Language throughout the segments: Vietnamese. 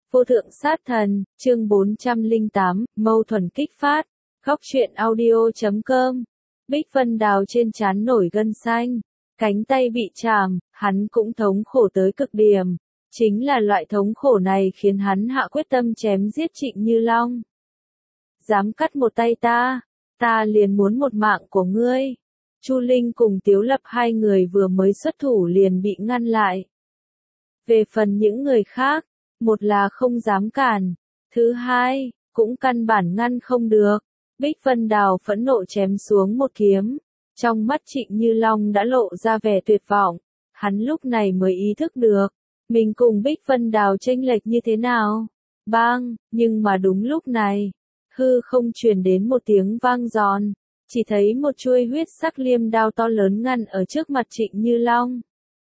Vô thượng sát thần, chương 408, mâu thuẫn kích phát. Góc truyện audio.com. Bích Vân Đào trên trán nổi gân xanh, cánh tay bị chàm, hắn cũng thống khổ tới cực điểm. Chính là loại thống khổ này khiến hắn hạ quyết tâm chém giết Trịnh Như Long. Dám cắt một tay ta liền muốn một mạng của ngươi. Chu Linh cùng Tiếu Lập hai người vừa mới xuất thủ liền bị ngăn lại. Về phần những người khác, một là không dám cản, thứ hai, cũng căn bản ngăn không được. Bích Vân Đào phẫn nộ chém xuống một kiếm, trong mắt Trịnh Như Long đã lộ ra vẻ tuyệt vọng, hắn lúc này mới ý thức được, mình cùng Bích Vân Đào chênh lệch như thế nào. Bang, nhưng mà đúng lúc này, hư không truyền đến một tiếng vang giòn, chỉ thấy một chuôi huyết sắc liêm đao to lớn ngăn ở trước mặt Trịnh Như Long.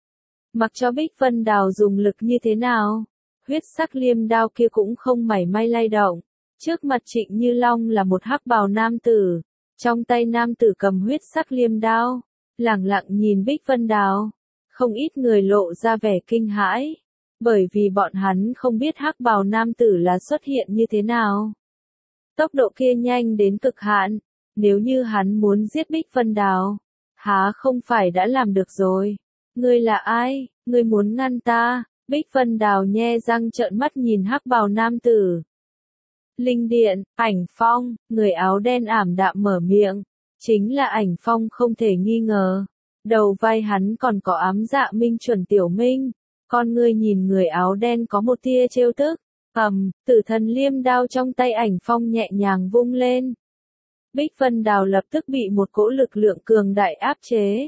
Mặc cho Bích Vân Đào dùng lực như thế nào, huyết sắc liêm đao kia cũng không mảy may lay động. Trước mặt Trịnh Như Long là một hắc bào nam tử, trong tay nam tử cầm huyết sắc liêm đao, lẳng lặng nhìn Bích Vân Đào. Không ít người lộ ra vẻ kinh hãi, bởi vì bọn hắn không biết hắc bào nam tử là xuất hiện như thế nào. Tốc độ kia nhanh đến cực hạn, nếu như hắn muốn giết Bích Vân Đào, há không phải đã làm được rồi. Ngươi là ai, ngươi muốn ngăn ta? Bích Vân Đào nhe răng trợn mắt nhìn hắc bào nam tử. Linh điện, Ảnh Phong, người áo đen ảm đạm mở miệng, chính là Ảnh Phong không thể nghi ngờ. Đầu vai hắn còn có ám dạ minh chuẩn tiểu minh, con ngươi nhìn người áo đen có một tia trêu tức. Tử thần liêm đao trong tay Ảnh Phong nhẹ nhàng vung lên. Bích Vân Đào lập tức bị một cỗ lực lượng cường đại áp chế.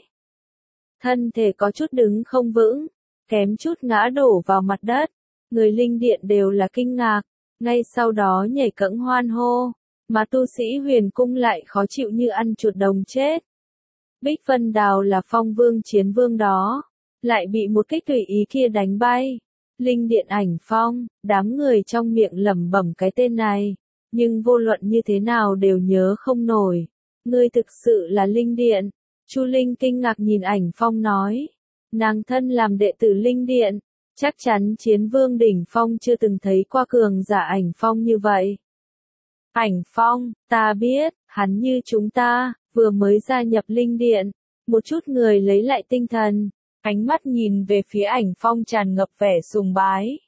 Thân thể có chút đứng không vững, kém chút ngã đổ vào mặt đất. Người linh điện đều là kinh ngạc, ngay sau đó nhảy cẫng hoan hô, mà tu sĩ Huyền Cung lại khó chịu như ăn chuột đồng chết. Bích Vân Đào là Phong Vương chiến vương đó, lại bị một kích tùy ý kia đánh bay. Linh điện Ảnh Phong, đám người trong miệng lẩm bẩm cái tên này, nhưng vô luận như thế nào đều nhớ không nổi. Ngươi thực sự là linh điện? Chu Linh kinh ngạc nhìn Ảnh Phong nói. Nàng thân làm đệ tử linh điện, chắc chắn chiến vương đỉnh phong chưa từng thấy qua cường giả Ảnh Phong như vậy. Ảnh Phong, ta biết, hắn như chúng ta, vừa mới gia nhập linh điện. Một chút người lấy lại tinh thần, ánh mắt nhìn về phía Ảnh Phong tràn ngập vẻ sùng bái.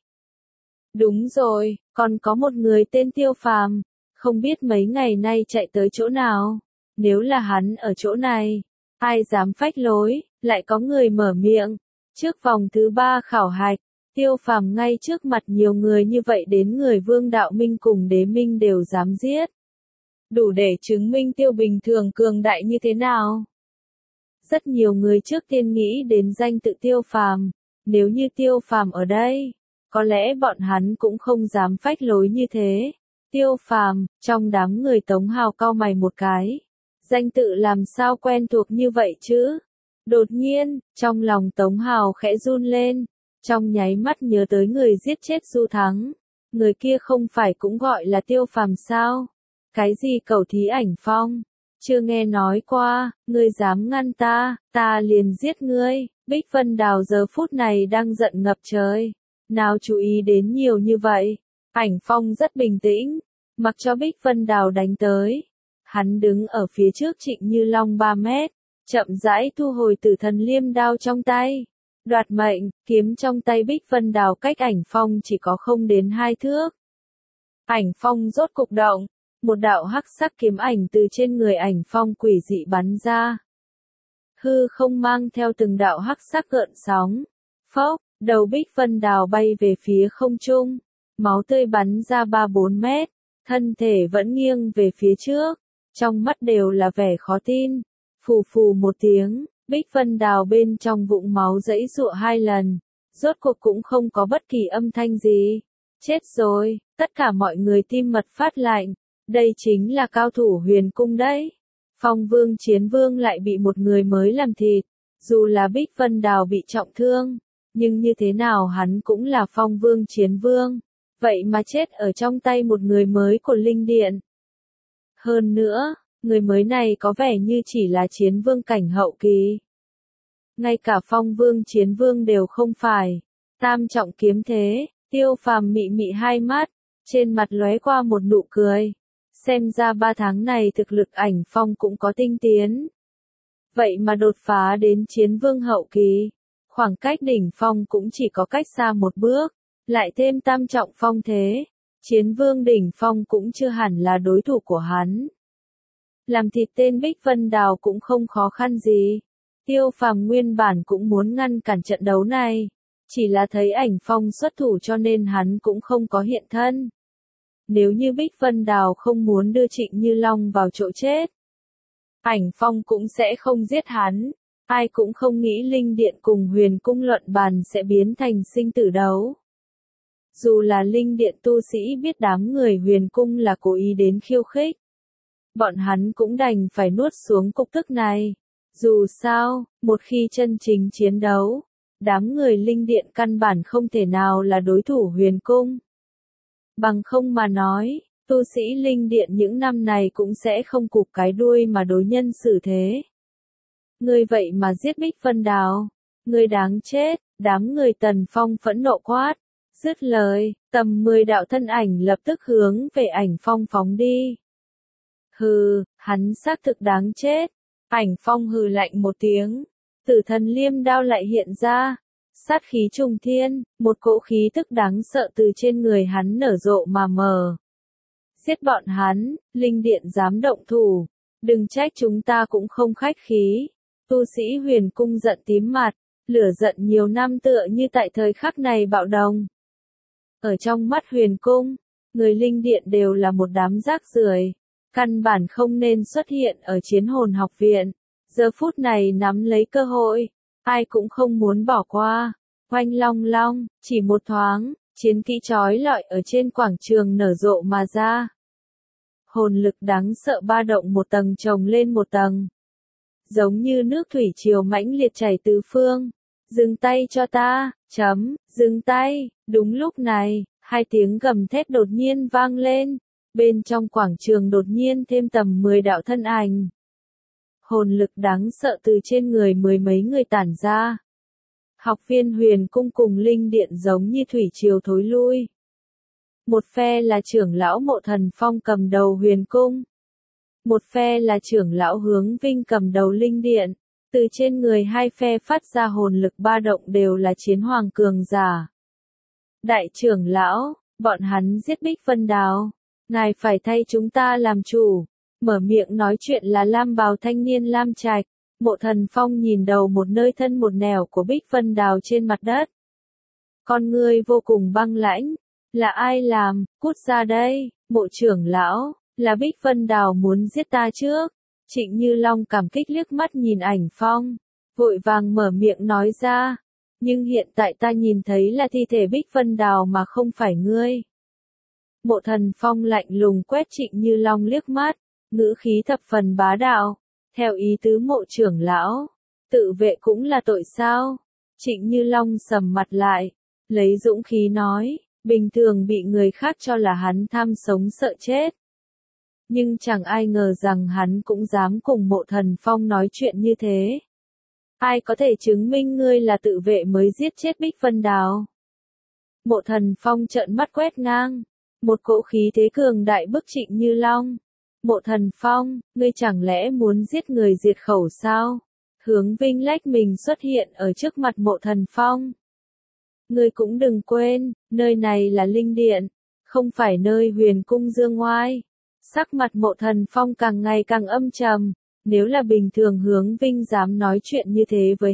Đúng rồi, còn có một người tên Tiêu Phàm, không biết mấy ngày nay chạy tới chỗ nào. Nếu là hắn ở chỗ này, ai dám phách lối, lại có người mở miệng. Trước vòng thứ 3 khảo hạch, Tiêu Phàm ngay trước mặt nhiều người như vậy đến người Vương Đạo Minh cùng Đế Minh đều dám giết. Đủ để chứng minh Tiêu bình thường cường đại như thế nào. Rất nhiều người trước tiên nghĩ đến danh tự Tiêu Phàm, nếu như Tiêu Phàm ở đây, có lẽ bọn hắn cũng không dám phách lối như thế. Tiêu Phàm, trong đám người Tống Hào cau mày một cái. Danh tự làm sao quen thuộc như vậy chứ? Đột nhiên, trong lòng Tống Hào khẽ run lên, trong nháy mắt nhớ tới người giết chết Du Thắng. Người kia không phải cũng gọi là Tiêu Phàm sao? Cái gì cẩu thí Ảnh Phong? Chưa nghe nói qua, ngươi dám ngăn ta liền giết ngươi. Bích Vân Đào giờ phút này đang giận ngập trời. Nào chú ý đến nhiều như vậy. Ảnh Phong rất bình tĩnh, mặc cho Bích Vân Đào đánh tới. Hắn đứng ở phía trước Trịnh Như Long 3 mét, chậm rãi thu hồi tử thần liêm đao trong tay. Đoạt mệnh, kiếm trong tay Bích Vân Đào cách Ảnh Phong chỉ có không đến 2 thước. Ảnh Phong rốt cục động, một đạo hắc sắc kiếm ảnh từ trên người Ảnh Phong quỷ dị bắn ra. Hư không mang theo từng đạo hắc sắc gợn sóng. Phốc, đầu Bích Vân Đào bay về phía không trung, máu tươi bắn ra 3-4 mét, thân thể vẫn nghiêng về phía trước, trong mắt đều là vẻ khó tin. Phù phù một tiếng, Bích Vân Đào bên trong vũng máu giãy giụa 2 lần, rốt cuộc cũng không có bất kỳ âm thanh gì. Chết rồi, tất cả mọi người tim mật phát lạnh, đây chính là cao thủ Huyền Cung đấy. Phong Vương chiến vương lại bị một người mới làm thịt, dù là Bích Vân Đào bị trọng thương, nhưng như thế nào hắn cũng là Phong Vương chiến vương, vậy mà chết ở trong tay một người mới của linh điện. Hơn nữa, người mới này có vẻ như chỉ là chiến vương cảnh hậu kỳ. Ngay cả Phong Vương chiến vương đều không phải. Tam trọng kiếm thế, Tiêu Phàm mị mị hai mắt, trên mặt lóe qua một nụ cười. Xem ra 3 tháng này thực lực Ảnh Phong cũng có tinh tiến. Vậy mà đột phá đến chiến vương hậu kỳ, khoảng cách đỉnh phong cũng chỉ có cách xa một bước, lại thêm tam trọng phong thế, chiến vương đỉnh phong cũng chưa hẳn là đối thủ của hắn. Làm thịt tên Bích Vân Đào cũng không khó khăn gì. Tiêu Phàm nguyên bản cũng muốn ngăn cản trận đấu này, chỉ là thấy Ảnh Phong xuất thủ cho nên hắn cũng không có hiện thân. Nếu như Bích Vân Đào không muốn đưa Trịnh Như Long vào chỗ chết, Ảnh Phong cũng sẽ không giết hắn. Ai cũng không nghĩ Linh Điện cùng Huyền Cung luận bàn sẽ biến thành sinh tử đấu. Dù là Linh Điện tu sĩ biết đám người Huyền Cung là cố ý đến khiêu khích, bọn hắn cũng đành phải nuốt xuống cục tức này. Dù sao, một khi chân chính chiến đấu, đám người Linh Điện căn bản không thể nào là đối thủ Huyền Cung. Bằng không mà nói, tu sĩ Linh Điện những năm này cũng sẽ không cụp cái đuôi mà đối nhân xử thế. Ngươi vậy mà giết Bích Vân Đào, ngươi đáng chết, đám người Tần Phong phẫn nộ quát. Dứt lời, tầm 10 đạo thân ảnh lập tức hướng về Ảnh Phong phóng đi. Hừ, hắn xác thực đáng chết. Ảnh Phong hừ lạnh một tiếng, Tử Thần Liêm đao lại hiện ra, sát khí trùng thiên, một cỗ khí tức đáng sợ từ trên người hắn nở rộ mà mờ. Giết bọn hắn, Linh Điện dám động thủ, đừng trách chúng ta cũng không khách khí. Tu sĩ Huyền Cung giận tím mặt, lửa giận nhiều năm tựa như tại thời khắc này bạo động. Ở trong mắt Huyền Cung, người Linh Điện đều là một đám rác rưởi, căn bản không nên xuất hiện ở Chiến Hồn học viện. Giờ phút này nắm lấy cơ hội, ai cũng không muốn bỏ qua. Oanh long long, chỉ một thoáng, chiến kỹ chói lọi ở trên quảng trường nở rộ mà ra. Hồn lực đáng sợ ba động một tầng chồng lên một tầng. Giống như nước thủy triều mãnh liệt chảy tứ phương. Dừng tay cho ta, dừng tay. Đúng lúc này, hai tiếng gầm thét đột nhiên vang lên. Bên trong quảng trường đột nhiên thêm tầm 10 đạo thân ảnh. Hồn lực đáng sợ từ trên người mười mấy người tản ra. Học viên Huyền Cung cùng Linh Điện giống như thủy triều thối lui. Một phe là trưởng lão Mộ Thần Phong cầm đầu Huyền Cung. Một phe là trưởng lão Hướng Vinh cầm đầu Linh Điện. Từ trên người hai phe phát ra hồn lực ba động đều là chiến hoàng cường giả. Đại trưởng lão, bọn hắn giết Bích Vân Đào. Ngài phải thay chúng ta làm chủ. Mở miệng nói chuyện là lam bào thanh niên Lam Trạch. Mộ Thần Phong nhìn đầu một nơi thân một nẻo của Bích Vân Đào trên mặt đất. Con ngươi vô cùng băng lãnh. Là ai làm, cút ra đây, Mộ trưởng lão, là Bích Vân Đào muốn giết ta trước. Trịnh Như Long cảm kích liếc mắt nhìn Ảnh Phong, vội vàng mở miệng nói ra. Nhưng hiện tại ta nhìn thấy là thi thể Bích Vân Đào mà không phải ngươi. Mộ Thần Phong lạnh lùng quét Trịnh Như Long liếc mắt, ngữ khí thập phần bá đạo. Theo ý tứ Mộ trưởng lão, tự vệ cũng là tội sao? Trịnh Như Long sầm mặt lại, lấy dũng khí nói, bình thường bị người khác cho là hắn tham sống sợ chết. Nhưng chẳng ai ngờ rằng hắn cũng dám cùng Mộ Thần Phong nói chuyện như thế. Ai có thể chứng minh ngươi là tự vệ mới giết chết Bích Vân Đào? Mộ Thần Phong trợn mắt quét ngang, một cỗ khí thế cường đại bức Trịnh Như Long. Mộ Thần Phong, ngươi chẳng lẽ muốn giết người diệt khẩu sao? Hướng Vinh lách mình xuất hiện ở trước mặt Mộ Thần Phong. Ngươi cũng đừng quên, nơi này là Linh Điện, không phải nơi Huyền Cung dương ngoai. Sắc mặt Mộ Thần Phong càng ngày càng âm trầm, nếu là bình thường Hướng Vinh dám nói chuyện như thế với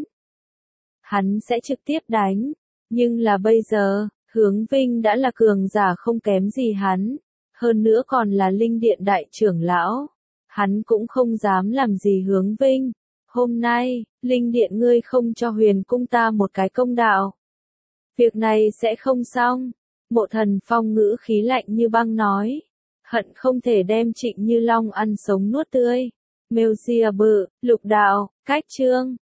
hắn sẽ trực tiếp đánh. Nhưng là bây giờ, Hướng Vinh đã là cường giả không kém gì hắn. Hơn nữa còn là Linh Điện đại trưởng lão. Hắn cũng không dám làm gì Hướng Vinh. Hôm nay, Linh Điện ngươi không cho Huyền Cung ta một cái công đạo. Việc này sẽ không xong. Mộ Thần Phong ngữ khí lạnh như băng nói. Hận không thể đem Trịnh Như Long ăn sống nuốt tươi. Mêu Sia bự, lục đạo, cách chương.